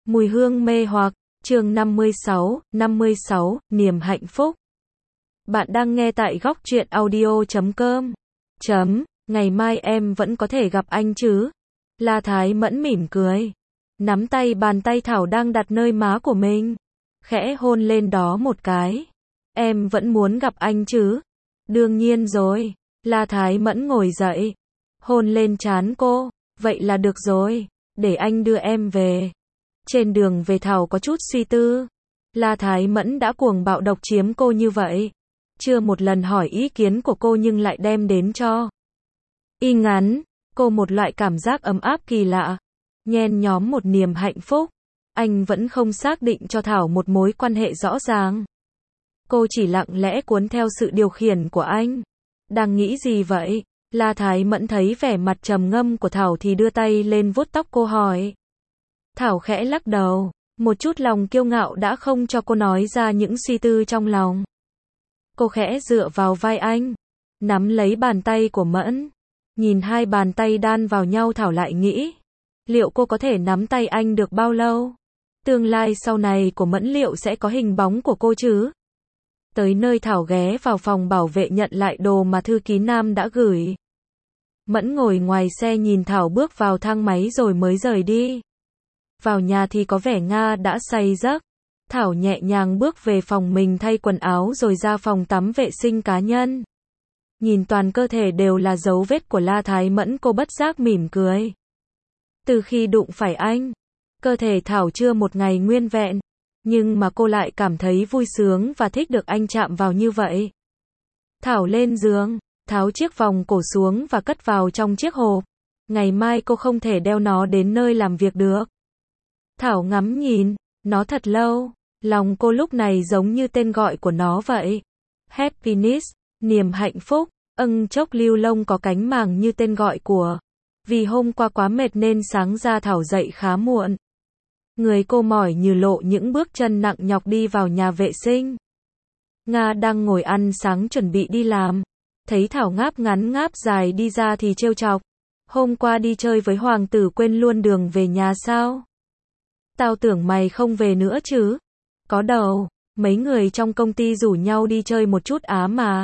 Mùi hương mê hoặc, chương 56, niềm hạnh phúc. Bạn đang nghe tại góc truyện audio.com. Ngày mai em vẫn có thể gặp anh chứ? La Thái Mẫn mỉm cười. Nắm tay bàn tay Thảo đang đặt nơi má của mình. Khẽ hôn lên đó một cái. Em vẫn muốn gặp anh chứ? Đương nhiên rồi. La Thái Mẫn ngồi dậy. Hôn lên trán cô. Vậy là được rồi. Để anh đưa em về. Trên đường về Thảo có chút suy tư. La Thái Mẫn đã cuồng bạo độc chiếm cô như vậy. Chưa một lần hỏi ý kiến của cô nhưng lại đem đến cho y ngắn, cô một loại cảm giác ấm áp kỳ lạ. Nhen nhóm một niềm hạnh phúc. Anh vẫn không xác định cho Thảo một mối quan hệ rõ ràng. Cô chỉ lặng lẽ cuốn theo sự điều khiển của anh. Đang nghĩ gì vậy? La Thái Mẫn thấy vẻ mặt trầm ngâm của Thảo thì đưa tay lên vuốt tóc cô hỏi. Thảo khẽ lắc đầu, một chút lòng kiêu ngạo đã không cho cô nói ra những suy tư trong lòng. Cô khẽ dựa vào vai anh, nắm lấy bàn tay của Mẫn. Nhìn hai bàn tay đan vào nhau Thảo lại nghĩ, liệu cô có thể nắm tay anh được bao lâu? Tương lai sau này của Mẫn liệu sẽ có hình bóng của cô chứ? Tới nơi Thảo ghé vào phòng bảo vệ nhận lại đồ mà thư ký Nam đã gửi. Mẫn ngồi ngoài xe nhìn Thảo bước vào thang máy rồi mới rời đi. Vào nhà thì có vẻ Nga đã say giấc. Thảo nhẹ nhàng bước về phòng mình thay quần áo rồi ra phòng tắm vệ sinh cá nhân. Nhìn toàn cơ thể đều là dấu vết của La Thái Mẫn, cô bất giác mỉm cười. Từ khi đụng phải anh, cơ thể Thảo chưa một ngày nguyên vẹn, nhưng mà cô lại cảm thấy vui sướng và thích được anh chạm vào như vậy. Thảo lên giường, tháo chiếc vòng cổ xuống và cất vào trong chiếc hộp. Ngày mai cô không thể đeo nó đến nơi làm việc được. Thảo ngắm nhìn nó thật lâu, lòng cô lúc này giống như tên gọi của nó vậy. Happiness, niềm hạnh phúc, chốc lưu lông có cánh màng như tên gọi của. Vì hôm qua quá mệt nên sáng ra Thảo dậy khá muộn. Người cô mỏi như lộ những bước chân nặng nhọc đi vào nhà vệ sinh. Nga đang ngồi ăn sáng chuẩn bị đi làm. Thấy Thảo ngáp ngắn ngáp dài đi ra thì trêu chọc. Hôm qua đi chơi với hoàng tử quên luôn đường về nhà sao? Tao tưởng mày không về nữa chứ. Có đâu, mấy người trong công ty rủ nhau đi chơi một chút á mà.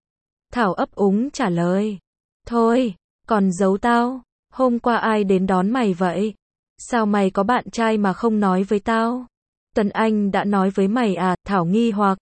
Thảo ấp úng trả lời. Thôi, còn giấu tao, hôm qua ai đến đón mày vậy? Sao mày có bạn trai mà không nói với tao? Tuấn Anh đã nói với mày à? Thảo nghi hoặc.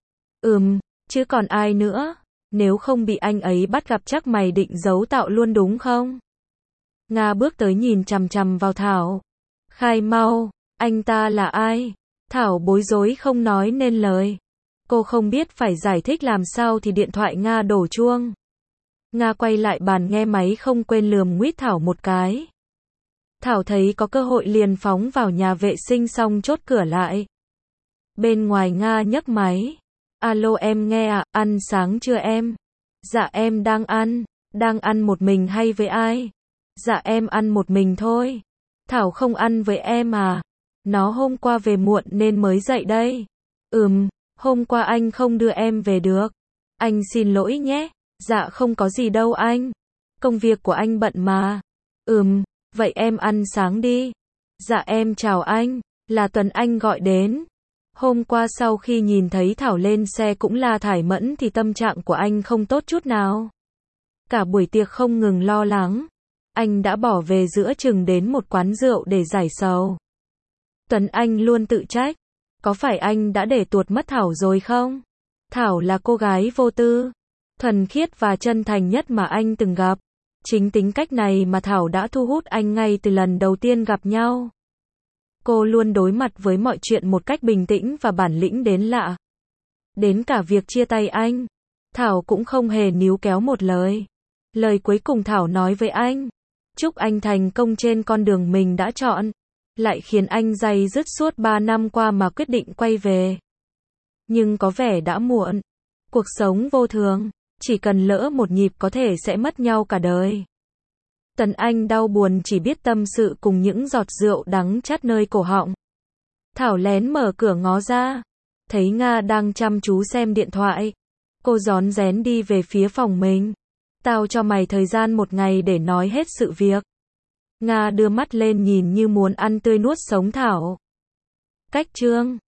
Chứ còn ai nữa? Nếu không bị anh ấy bắt gặp chắc mày định giấu tao luôn đúng không? Nga bước tới nhìn chằm chằm vào Thảo. Khai mau, anh ta là ai? Thảo bối rối không nói nên lời. Cô không biết phải giải thích làm sao thì điện thoại Nga đổ chuông. Nga quay lại bàn nghe máy không quên lườm nguýt Thảo một cái. Thảo thấy có cơ hội liền phóng vào nhà vệ sinh xong chốt cửa lại. Bên ngoài Nga nhấc máy. Alo em nghe ạ, ăn sáng chưa em? Dạ em đang ăn một mình hay với ai? Dạ em ăn một mình thôi. Thảo không ăn với em à? Nó hôm qua về muộn nên mới dậy đây. Hôm qua anh không đưa em về được. Anh xin lỗi nhé. Dạ không có gì đâu anh. Công việc của anh bận mà. Vậy em ăn sáng đi. Dạ em chào anh. Là Tuấn Anh gọi đến. Hôm qua sau khi nhìn thấy Thảo lên xe cũng là Thái Mẫn thì tâm trạng của anh không tốt chút nào. Cả buổi tiệc không ngừng lo lắng. Anh đã bỏ về giữa chừng đến một quán rượu để giải sầu. Tuấn Anh luôn tự trách. Có phải anh đã để tuột mất Thảo rồi không? Thảo là cô gái vô tư, thuần khiết và chân thành nhất mà anh từng gặp. Chính tính cách này mà Thảo đã thu hút anh ngay từ lần đầu tiên gặp nhau. Cô luôn đối mặt với mọi chuyện một cách bình tĩnh và bản lĩnh đến lạ. Đến cả việc chia tay anh, Thảo cũng không hề níu kéo một lời. Lời cuối cùng Thảo nói với anh, chúc anh thành công trên con đường mình đã chọn, lại khiến anh day dứt suốt 3 năm qua mà quyết định quay về. Nhưng có vẻ đã muộn. Cuộc sống vô thường, chỉ cần lỡ một nhịp có thể sẽ mất nhau cả đời. Tuấn Anh đau buồn chỉ biết tâm sự cùng những giọt rượu đắng chát nơi cổ họng. Thảo lén mở cửa ngó ra, thấy Nga đang chăm chú xem điện thoại. Cô rón rén đi về phía phòng mình. Tao cho mày thời gian một ngày để nói hết sự việc. Nga đưa mắt lên nhìn như muốn ăn tươi nuốt sống Thảo. Cách chương